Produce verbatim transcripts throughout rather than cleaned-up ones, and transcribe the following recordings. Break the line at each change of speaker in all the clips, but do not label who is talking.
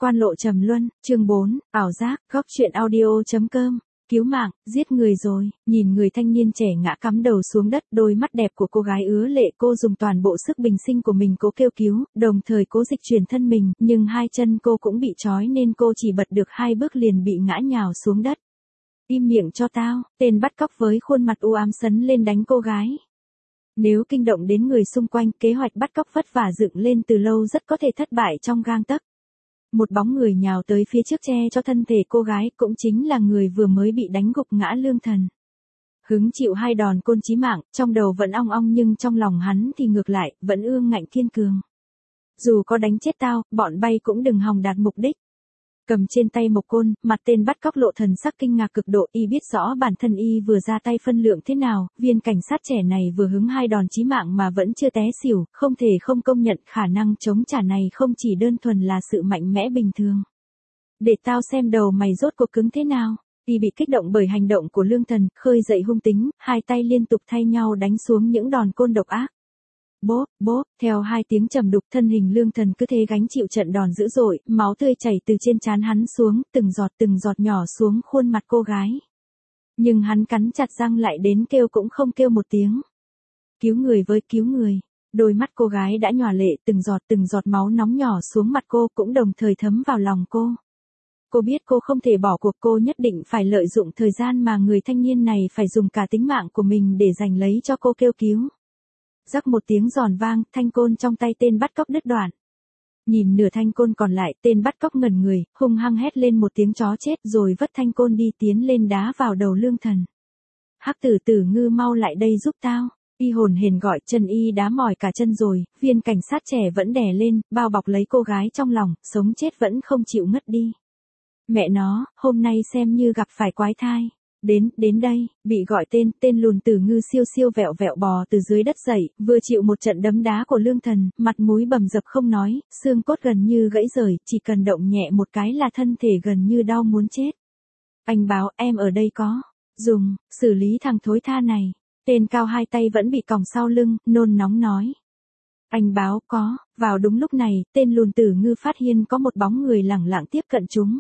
Quan lộ trầm luân, chương bốn, ảo giác, góc truyện audio.com, cứu mạng, giết người rồi, nhìn người thanh niên trẻ ngã cắm đầu xuống đất, đôi mắt đẹp của cô gái ứa lệ, cô dùng toàn bộ sức bình sinh của mình cố kêu cứu, đồng thời cố dịch chuyển thân mình, nhưng hai chân cô cũng bị trói nên cô chỉ bật được hai bước liền bị ngã nhào xuống đất. Im miệng cho tao, tên bắt cóc với khuôn mặt u ám sấn lên đánh cô gái. Nếu kinh động đến người xung quanh, kế hoạch bắt cóc vất vả dựng lên từ lâu rất có thể thất bại trong gang tấc. Một bóng người nhào tới phía trước che cho thân thể cô gái, cũng chính là người vừa mới bị đánh gục ngã Lương Thần. Hứng chịu hai đòn côn chí mạng, trong đầu vẫn ong ong nhưng trong lòng hắn thì ngược lại, vẫn ương ngạnh kiên cường. Dù có đánh chết tao, bọn bay cũng đừng hòng đạt mục đích. Cầm trên tay một côn, mặt tên bắt cóc lộ thần sắc kinh ngạc cực độ, y biết rõ bản thân y vừa ra tay phân lượng thế nào, viên cảnh sát trẻ này vừa hứng hai đòn chí mạng mà vẫn chưa té xỉu, không thể không công nhận khả năng chống trả này không chỉ đơn thuần là sự mạnh mẽ bình thường. Để tao xem đầu mày rốt cuộc cứng thế nào. Y bị kích động bởi hành động của Lương Thần, khơi dậy hung tính, hai tay liên tục thay nhau đánh xuống những đòn côn độc ác. Bốp, bốp, theo hai tiếng trầm đục, thân hình Lương Thần cứ thế gánh chịu trận đòn dữ dội, máu tươi chảy từ trên trán hắn xuống, từng giọt từng giọt nhỏ xuống khuôn mặt cô gái. Nhưng hắn cắn chặt răng lại đến kêu cũng không kêu một tiếng. Cứu người với cứu người. Đôi mắt cô gái đã nhòa lệ, từng giọt từng giọt máu nóng nhỏ xuống mặt cô cũng đồng thời thấm vào lòng cô. Cô biết cô không thể bỏ cuộc, cô nhất định phải lợi dụng thời gian mà người thanh niên này phải dùng cả tính mạng của mình để giành lấy cho cô kêu cứu. Rắc một tiếng giòn vang, thanh côn trong tay tên bắt cóc đứt đoạn. Nhìn nửa thanh côn còn lại, tên bắt cóc ngẩn người, hung hăng hét lên một tiếng chó chết rồi vất thanh côn đi tiến lên đá vào đầu Lương Thần. Hắc tử tử ngư mau lại đây giúp tao. Y hồn hển gọi, chân y đá mỏi cả chân rồi, viên cảnh sát trẻ vẫn đè lên, bao bọc lấy cô gái trong lòng, sống chết vẫn không chịu ngất đi. Mẹ nó, hôm nay xem như gặp phải quái thai. Đến, đến đây, bị gọi tên, tên lùn tử ngư siêu siêu vẹo vẹo bò từ dưới đất dậy, vừa chịu một trận đấm đá của Lương Thần, mặt mũi bầm dập không nói, xương cốt gần như gãy rời, chỉ cần động nhẹ một cái là thân thể gần như đau muốn chết. Anh báo, em ở đây có, dùng, xử lý thằng thối tha này. Tên cao hai tay vẫn bị còng sau lưng, nôn nóng nói. Anh báo, có, vào đúng lúc này, tên lùn tử ngư phát hiện có một bóng người lẳng lặng tiếp cận chúng.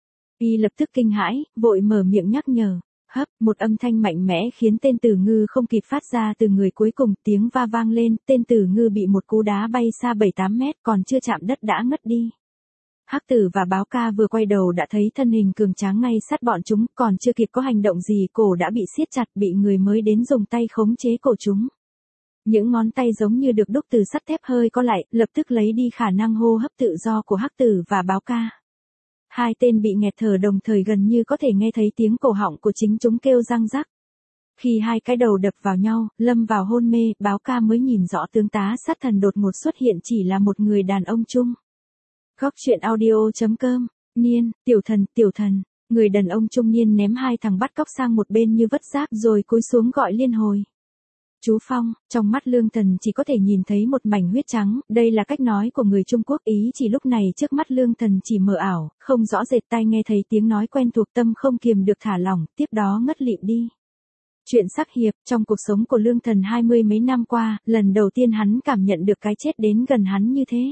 Y lập tức kinh hãi, vội mở miệng nhắc nhở. Hấp, một âm thanh mạnh mẽ khiến tên tử ngư không kịp phát ra từ người cuối cùng, tiếng va vang lên, tên tử ngư bị một cú đá bay xa bảy tám mét, còn chưa chạm đất đã ngất đi. Hắc tử và báo ca vừa quay đầu đã thấy thân hình cường tráng ngay sát bọn chúng, còn chưa kịp có hành động gì cổ đã bị siết chặt, bị người mới đến dùng tay khống chế cổ chúng. Những ngón tay giống như được đúc từ sắt thép hơi co lại, lập tức lấy đi khả năng hô hấp tự do của Hắc tử và báo ca. Hai tên bị nghẹt thở đồng thời gần như có thể nghe thấy tiếng cổ họng của chính chúng kêu răng rắc. Khi hai cái đầu đập vào nhau, lâm vào hôn mê, báo ca mới nhìn rõ tướng tá sát thần đột ngột xuất hiện chỉ là một người đàn ông trung. Góc truyện audio.com, Niên, tiểu thần, tiểu thần, người đàn ông trung niên ném hai thằng bắt cóc sang một bên như vất rác rồi cúi xuống gọi liên hồi. Chú Phong, trong mắt Lương Thần chỉ có thể nhìn thấy một mảnh huyết trắng, đây là cách nói của người Trung Quốc, ý chỉ lúc này trước mắt Lương Thần chỉ mờ ảo, không rõ rệt, tai nghe thấy tiếng nói quen thuộc, tâm không kiềm được thả lỏng, tiếp đó ngất lịm đi. Chuyện sắc hiệp, trong cuộc sống của Lương Thần hai mươi mấy năm qua, lần đầu tiên hắn cảm nhận được cái chết đến gần hắn như thế.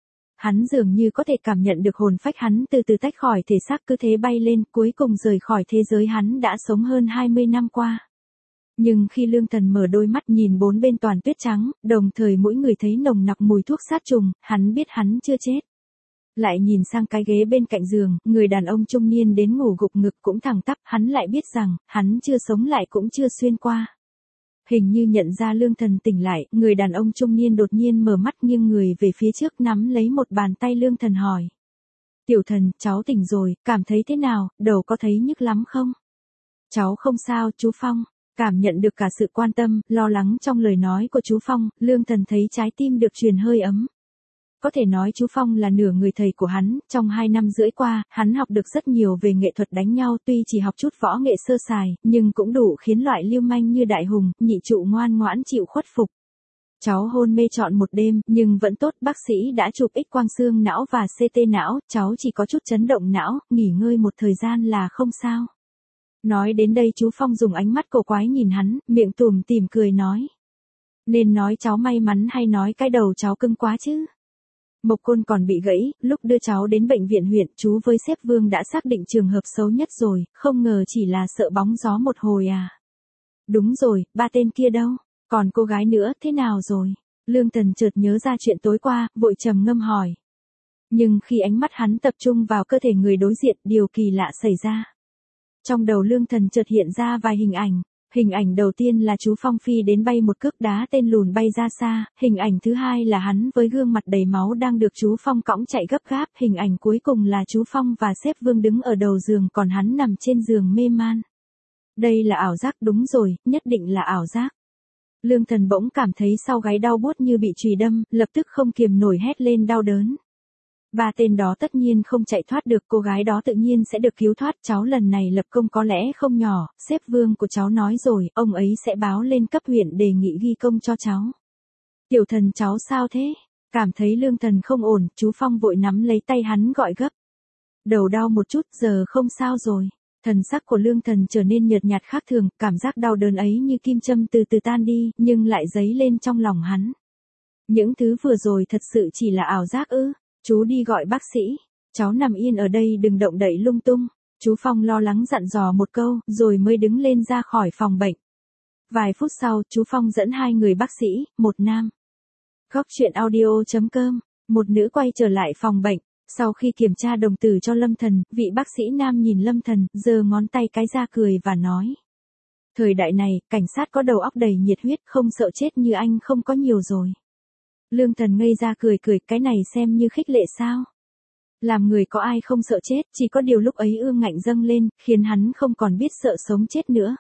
Hắn dường như có thể cảm nhận được hồn phách hắn từ từ tách khỏi thể xác cứ thế bay lên, cuối cùng rời khỏi thế giới hắn đã sống hơn hai mươi năm qua. Nhưng khi Lương Thần mở đôi mắt nhìn bốn bên toàn tuyết trắng, đồng thời mỗi người thấy nồng nặc mùi thuốc sát trùng, hắn biết hắn chưa chết. Lại nhìn sang cái ghế bên cạnh giường, người đàn ông trung niên đến ngủ gục ngực cũng thẳng tắp, hắn lại biết rằng, hắn chưa sống lại cũng chưa xuyên qua. Hình như nhận ra Lương Thần tỉnh lại, người đàn ông trung niên đột nhiên mở mắt nghiêng người về phía trước nắm lấy một bàn tay Lương Thần hỏi. Tiểu thần, cháu tỉnh rồi, cảm thấy thế nào, đầu có thấy nhức lắm không? Cháu không sao, chú Phong. Cảm nhận được cả sự quan tâm, lo lắng trong lời nói của chú Phong, Lương Thần thấy trái tim được truyền hơi ấm. Có thể nói chú Phong là nửa người thầy của hắn, trong hai năm rưỡi qua, hắn học được rất nhiều về nghệ thuật đánh nhau, tuy chỉ học chút võ nghệ sơ sài, nhưng cũng đủ khiến loại lưu manh như Đại Hùng, nhị trụ ngoan ngoãn chịu khuất phục. Cháu hôn mê trọn một đêm, nhưng vẫn tốt, bác sĩ đã chụp X quang xương não và xê tê não, cháu chỉ có chút chấn động não, nghỉ ngơi một thời gian là không sao. Nói đến đây chú Phong dùng ánh mắt cổ quái nhìn hắn, miệng tủm tỉm cười nói. Nên nói cháu may mắn hay nói cái đầu cháu cưng quá chứ? Mộc côn còn bị gãy, lúc đưa cháu đến bệnh viện huyện, chú với sếp Vương đã xác định trường hợp xấu nhất rồi, không ngờ chỉ là sợ bóng gió một hồi à. Đúng rồi, ba tên kia đâu? Còn cô gái nữa, thế nào rồi? Lương Tần chợt nhớ ra chuyện tối qua, vội trầm ngâm hỏi. Nhưng khi ánh mắt hắn tập trung vào cơ thể người đối diện, điều kỳ lạ xảy ra. Trong đầu Lương Thần chợt hiện ra vài hình ảnh. Hình ảnh đầu tiên là chú Phong phi đến bay một cước đá tên lùn bay ra xa, hình ảnh thứ hai là hắn với gương mặt đầy máu đang được chú Phong cõng chạy gấp gáp, hình ảnh cuối cùng là chú Phong và sếp Vương đứng ở đầu giường còn hắn nằm trên giường mê man. Đây là ảo giác, đúng rồi, nhất định là ảo giác. Lương Thần bỗng cảm thấy sau gáy đau buốt như bị chùy đâm, lập tức không kiềm nổi hét lên đau đớn. Ba tên đó tất nhiên không chạy thoát được, cô gái đó tự nhiên sẽ được cứu thoát, cháu lần này lập công có lẽ không nhỏ, sếp Vương của cháu nói rồi, ông ấy sẽ báo lên cấp huyện đề nghị ghi công cho cháu. Tiểu Thần cháu sao thế? Cảm thấy Lương Thần không ổn, chú Phong vội nắm lấy tay hắn gọi gấp. Đầu đau một chút, giờ không sao rồi. Thần sắc của Lương Thần trở nên nhợt nhạt khác thường, cảm giác đau đớn ấy như kim châm từ từ tan đi, nhưng lại dấy lên trong lòng hắn. Những thứ vừa rồi thật sự chỉ là ảo giác ư? Chú đi gọi bác sĩ, cháu nằm yên ở đây đừng động đậy lung tung. Chú Phong lo lắng dặn dò một câu, rồi mới đứng lên ra khỏi phòng bệnh. Vài phút sau, chú Phong dẫn hai người bác sĩ, một nam. Góc truyện audio chấm com, một nữ quay trở lại phòng bệnh. Sau khi kiểm tra đồng tử cho Lâm Thần, vị bác sĩ nam nhìn Lâm Thần, giơ ngón tay cái ra cười và nói. Thời đại này, cảnh sát có đầu óc đầy nhiệt huyết, không sợ chết như anh không có nhiều rồi. Lương Thần ngây ra cười cười, cái này xem như khích lệ sao? Làm người có ai không sợ chết, chỉ có điều lúc ấy ương ngạnh dâng lên, khiến hắn không còn biết sợ sống chết nữa.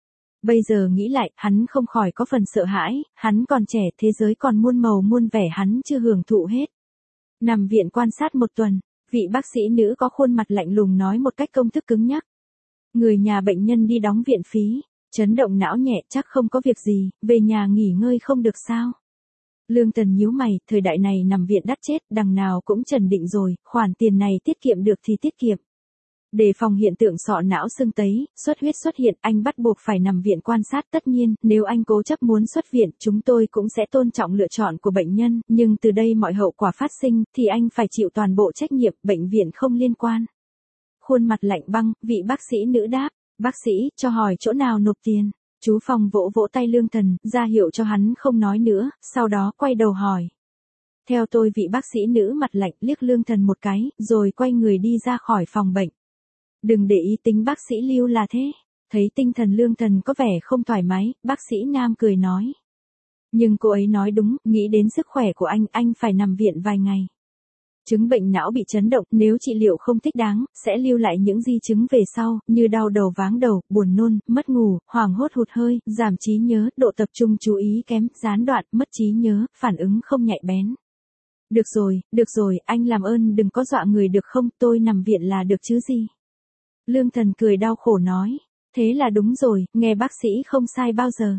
Bây giờ nghĩ lại, hắn không khỏi có phần sợ hãi, hắn còn trẻ, thế giới còn muôn màu muôn vẻ hắn chưa hưởng thụ hết. Nằm viện quan sát một tuần, vị bác sĩ nữ có khuôn mặt lạnh lùng nói một cách công thức cứng nhắc. Người nhà bệnh nhân đi đóng viện phí, chấn động não nhẹ chắc không có việc gì, về nhà nghỉ ngơi không được sao? Lương Tần nhíu mày, thời đại này nằm viện đắt chết, đằng nào cũng trần định rồi, khoản tiền này tiết kiệm được thì tiết kiệm. Để phòng hiện tượng sọ não sưng tấy, xuất huyết xuất hiện, anh bắt buộc phải nằm viện quan sát. Tất nhiên, nếu anh cố chấp muốn xuất viện, chúng tôi cũng sẽ tôn trọng lựa chọn của bệnh nhân, nhưng từ đây mọi hậu quả phát sinh, thì anh phải chịu toàn bộ trách nhiệm, bệnh viện không liên quan. Khuôn mặt lạnh băng, vị bác sĩ nữ đáp, bác sĩ, cho hỏi chỗ nào nộp tiền. Chú Phong vỗ vỗ tay Lương Thần, ra hiệu cho hắn không nói nữa, sau đó quay đầu hỏi. Theo tôi, vị bác sĩ nữ mặt lạnh liếc Lương Thần một cái, rồi quay người đi ra khỏi phòng bệnh. Đừng để ý tính bác sĩ Lưu là thế. Thấy tinh thần Lương Thần có vẻ không thoải mái, bác sĩ nam cười nói. Nhưng cô ấy nói đúng, nghĩ đến sức khỏe của anh, anh phải nằm viện vài ngày. Chứng bệnh não bị chấn động, nếu trị liệu không thích đáng, sẽ lưu lại những di chứng về sau, như đau đầu váng đầu, buồn nôn, mất ngủ, hoảng hốt hụt hơi, giảm trí nhớ, độ tập trung chú ý kém, gián đoạn, mất trí nhớ, phản ứng không nhạy bén. Được rồi, được rồi, anh làm ơn đừng có dọa người được không, tôi nằm viện là được chứ gì. Lương Thần cười đau khổ nói, thế là đúng rồi, nghe bác sĩ không sai bao giờ.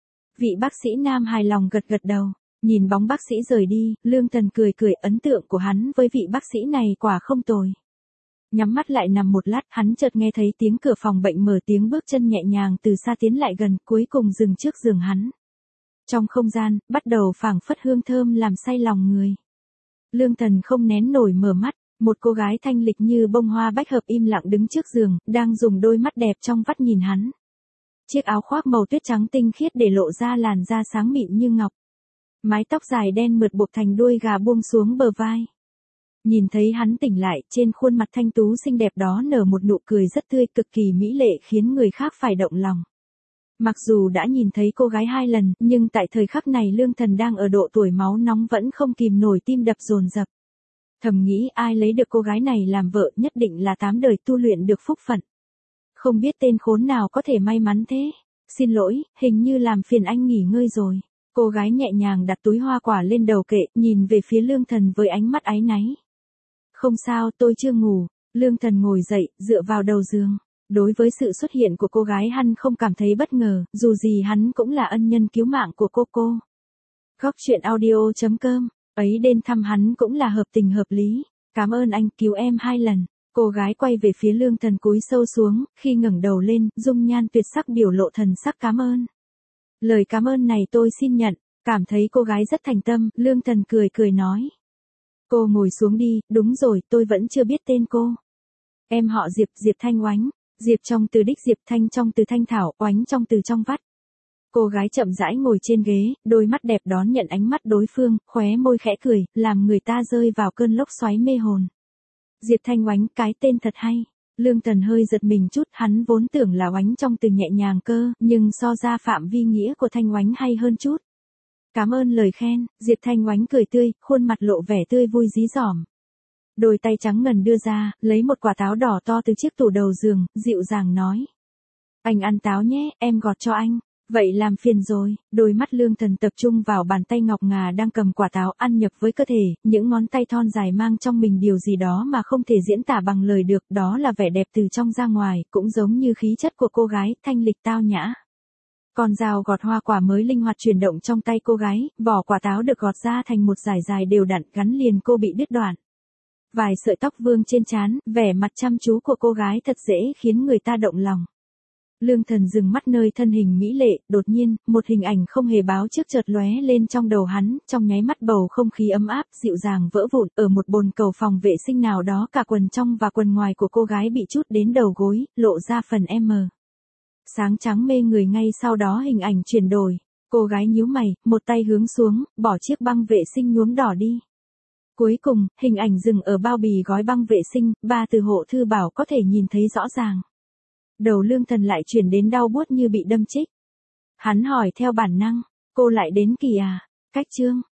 Vị bác sĩ nam hài lòng gật gật đầu. Nhìn bóng bác sĩ rời đi, Lương Thần cười cười, ấn tượng của hắn với vị bác sĩ này quả không tồi. Nhắm mắt lại nằm một lát, hắn chợt nghe thấy tiếng cửa phòng bệnh mở, tiếng bước chân nhẹ nhàng từ xa tiến lại gần, cuối cùng dừng trước giường hắn. Trong không gian, bắt đầu phảng phất hương thơm làm say lòng người. Lương Thần không nén nổi mở mắt, một cô gái thanh lịch như bông hoa bách hợp im lặng đứng trước giường, đang dùng đôi mắt đẹp trong vắt nhìn hắn. Chiếc áo khoác màu tuyết trắng tinh khiết để lộ ra làn da sáng mịn như ngọc. Mái tóc dài đen mượt buộc thành đuôi gà buông xuống bờ vai. Nhìn thấy hắn tỉnh lại, trên khuôn mặt thanh tú xinh đẹp đó nở một nụ cười rất tươi, cực kỳ mỹ lệ, khiến người khác phải động lòng. Mặc dù đã nhìn thấy cô gái hai lần, nhưng tại thời khắc này Lương Thần đang ở độ tuổi máu nóng vẫn không kìm nổi tim đập dồn dập. Thầm nghĩ ai lấy được cô gái này làm vợ nhất định là tám đời tu luyện được phúc phận. Không biết tên khốn nào có thể may mắn thế. Xin lỗi, hình như làm phiền anh nghỉ ngơi rồi. Cô gái nhẹ nhàng đặt túi hoa quả lên đầu kệ, nhìn về phía Lương Thần với ánh mắt áy náy. Không sao, tôi chưa ngủ. Lương Thần ngồi dậy, dựa vào đầu giường. Đối với sự xuất hiện của cô gái hắn không cảm thấy bất ngờ, dù gì hắn cũng là ân nhân cứu mạng của cô cô. Góc truyện audio chấm com, ấy đến thăm hắn cũng là hợp tình hợp lý. Cảm ơn anh cứu em hai lần. Cô gái quay về phía Lương Thần cúi sâu xuống, khi ngẩng đầu lên, dung nhan tuyệt sắc biểu lộ thần sắc cảm ơn. Lời cảm ơn này tôi xin nhận, cảm thấy cô gái rất thành tâm, Lương Thần cười cười nói. Cô ngồi xuống đi, đúng rồi, tôi vẫn chưa biết tên cô. Em họ Diệp, Diệp Thanh Oánh. Diệp trong từ đích Diệp, Thanh trong từ thanh thảo, Oánh trong từ trong vắt. Cô gái chậm rãi ngồi trên ghế, đôi mắt đẹp đón nhận ánh mắt đối phương, khóe môi khẽ cười, làm người ta rơi vào cơn lốc xoáy mê hồn. Diệp Thanh Oánh, cái tên thật hay. Lương Thần hơi giật mình chút, hắn vốn tưởng là Oánh trong từ nhẹ nhàng cơ, nhưng so ra phạm vi nghĩa của Thanh Oánh hay hơn chút. Cảm ơn lời khen, Diệp Thanh Oánh cười tươi, khuôn mặt lộ vẻ tươi vui dí dỏm. Đôi tay trắng ngần đưa ra, lấy một quả táo đỏ to từ chiếc tủ đầu giường, dịu dàng nói. Anh ăn táo nhé, em gọt cho anh. Vậy làm phiền rồi, đôi mắt Lương Thần tập trung vào bàn tay ngọc ngà đang cầm quả táo ăn nhập với cơ thể, những ngón tay thon dài mang trong mình điều gì đó mà không thể diễn tả bằng lời được, đó là vẻ đẹp từ trong ra ngoài, cũng giống như khí chất của cô gái, thanh lịch tao nhã. Con dao gọt hoa quả mới linh hoạt chuyển động trong tay cô gái, vỏ quả táo được gọt ra thành một dải dài đều đặn, gắn liền cô bị đứt đoạn. Vài sợi tóc vương trên trán, vẻ mặt chăm chú của cô gái thật dễ khiến người ta động lòng. Lương Thần dừng mắt nơi thân hình mỹ lệ, đột nhiên, một hình ảnh không hề báo trước chợt lóe lên trong đầu hắn, trong nháy mắt bầu không khí ấm áp, dịu dàng vỡ vụn, ở một bồn cầu phòng vệ sinh nào đó cả quần trong và quần ngoài của cô gái bị trút đến đầu gối, lộ ra phần M. Sáng trắng mê người ngay sau đó hình ảnh chuyển đổi, cô gái nhíu mày, một tay hướng xuống, bỏ chiếc băng vệ sinh nhuốm đỏ đi. Cuối cùng, hình ảnh dừng ở bao bì gói băng vệ sinh, ba từ hộ thư bảo có thể nhìn thấy rõ ràng. Đầu Lương Thần lại chuyển đến đau buốt như bị đâm chích. Hắn hỏi theo bản năng, cô lại đến kỳ à? Cách chương,